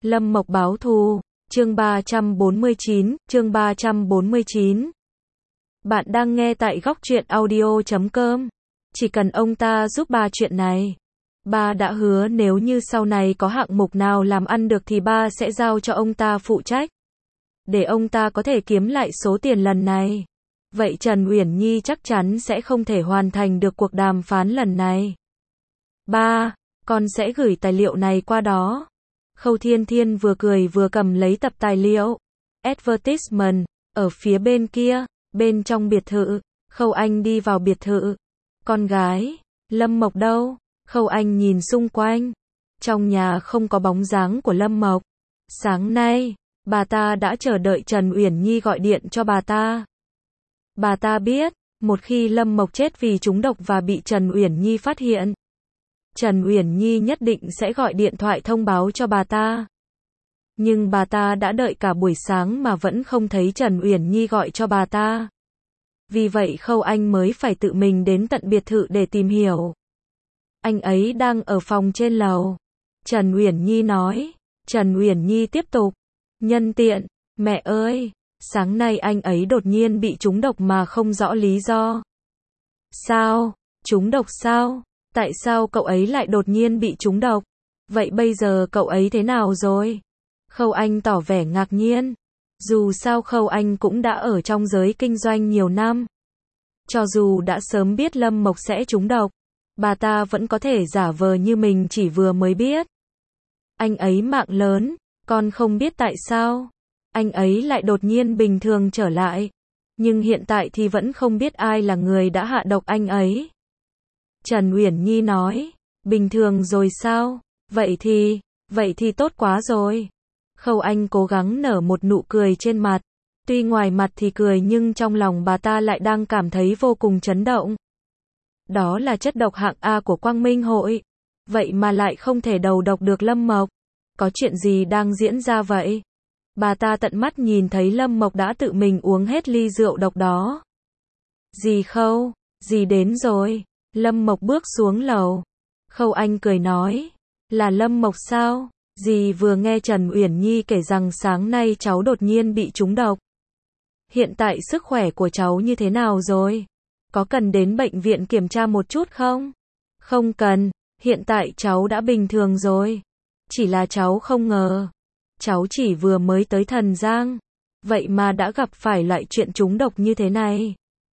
Lâm Mộc báo thù, chương 349, chương 349. Bạn đang nghe tại góc truyện audio.com. Chỉ cần ông ta giúp ba chuyện này. Ba đã hứa nếu như sau này có hạng mục nào làm ăn được thì ba sẽ giao cho ông ta phụ trách. Để ông ta có thể kiếm lại số tiền lần này. Vậy Trần Uyển Nhi chắc chắn sẽ không thể hoàn thành được cuộc đàm phán lần này. Ba, con sẽ gửi tài liệu này qua đó. Khâu Thiên Thiên vừa cười vừa cầm lấy tập tài liệu. Advertisement, ở phía bên kia, bên trong biệt thự. Khâu Anh đi vào biệt thự. Con gái, Lâm Mộc đâu? Khâu Anh nhìn xung quanh. Trong nhà không có bóng dáng của Lâm Mộc. Sáng nay, bà ta đã chờ đợi Trần Uyển Nhi gọi điện cho bà ta. Bà ta biết, một khi Lâm Mộc chết vì trúng độc và bị Trần Uyển Nhi phát hiện, Trần Uyển Nhi nhất định sẽ gọi điện thoại thông báo cho bà ta. Nhưng bà ta đã đợi cả buổi sáng mà vẫn không thấy Trần Uyển Nhi gọi cho bà ta. Vì vậy Khâu Anh mới phải tự mình đến tận biệt thự để tìm hiểu. Anh ấy đang ở phòng trên lầu. Trần Uyển Nhi nói. Trần Uyển Nhi tiếp tục. Nhân tiện, mẹ ơi, sáng nay anh ấy đột nhiên bị trúng độc mà không rõ lý do. Sao? Trúng độc sao? Tại sao cậu ấy lại đột nhiên bị trúng độc? Vậy bây giờ cậu ấy thế nào rồi? Khâu Anh tỏ vẻ ngạc nhiên. Dù sao Khâu Anh cũng đã ở trong giới kinh doanh nhiều năm. Cho dù đã sớm biết Lâm Mộc sẽ trúng độc, bà ta vẫn có thể giả vờ như mình chỉ vừa mới biết. Anh ấy mạng lớn, con không biết tại sao. Anh ấy lại đột nhiên bình thường trở lại. Nhưng hiện tại thì vẫn không biết ai là người đã hạ độc anh ấy. Trần Uyển Nhi nói, bình thường rồi sao? Vậy thì tốt quá rồi. Khâu Anh cố gắng nở một nụ cười trên mặt. Tuy ngoài mặt thì cười nhưng trong lòng bà ta lại đang cảm thấy vô cùng chấn động. Đó là chất độc hạng A của Quang Minh Hội. Vậy mà lại không thể đầu độc được Lâm Mộc. Có chuyện gì đang diễn ra vậy? Bà ta tận mắt nhìn thấy Lâm Mộc đã tự mình uống hết ly rượu độc đó. Dì Khâu, dì đến rồi. Lâm Mộc bước xuống lầu. Khâu Anh cười nói. Là Lâm Mộc sao? Dì vừa nghe Trần Uyển Nhi kể rằng sáng nay cháu đột nhiên bị trúng độc. Hiện tại sức khỏe của cháu như thế nào rồi? Có cần đến bệnh viện kiểm tra một chút không? Không cần, hiện tại cháu đã bình thường rồi. Chỉ là cháu không ngờ. Cháu chỉ vừa mới tới Thần Giang. Vậy mà đã gặp phải loại chuyện trúng độc như thế này.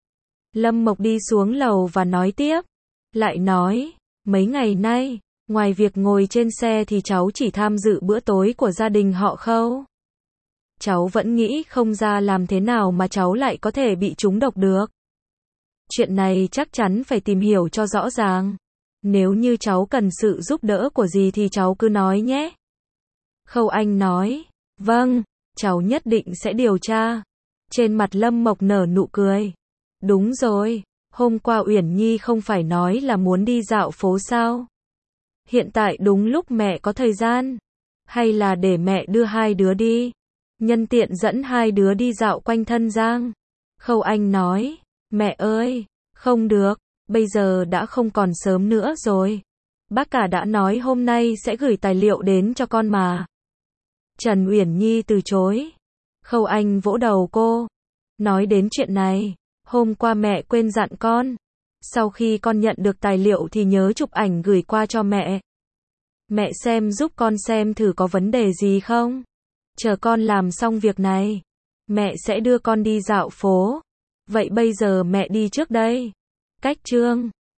Lâm Mộc đi xuống lầu và nói tiếp. Lại nói, mấy ngày nay, ngoài việc ngồi trên xe thì cháu chỉ tham dự bữa tối của gia đình họ Khâu. Cháu vẫn nghĩ không ra làm thế nào mà cháu lại có thể bị trúng độc được. Chuyện này chắc chắn phải tìm hiểu cho rõ ràng. Nếu như cháu cần sự giúp đỡ của gì thì cháu cứ nói nhé. Khâu Anh nói, vâng, cháu nhất định sẽ điều tra. Trên mặt Lâm Mộc nở nụ cười. Đúng rồi, hôm qua Uyển Nhi không phải nói là muốn đi dạo phố sao? Hiện tại đúng lúc mẹ có thời gian. Hay là để mẹ đưa hai đứa đi. Nhân tiện dẫn hai đứa đi dạo quanh Thân Giang. Khâu Anh nói, mẹ ơi, không được, bây giờ đã không còn sớm nữa rồi. Bác cả đã nói hôm nay sẽ gửi tài liệu đến cho con mà. Trần Uyển Nhi từ chối. Khâu Anh vỗ đầu cô. Nói đến chuyện này, hôm qua mẹ quên dặn con. Sau khi con nhận được tài liệu thì nhớ chụp ảnh gửi qua cho mẹ. Mẹ xem giúp con xem thử có vấn đề gì không. Chờ con làm xong việc này, mẹ sẽ đưa con đi dạo phố. Vậy bây giờ mẹ đi trước đây. Cách chương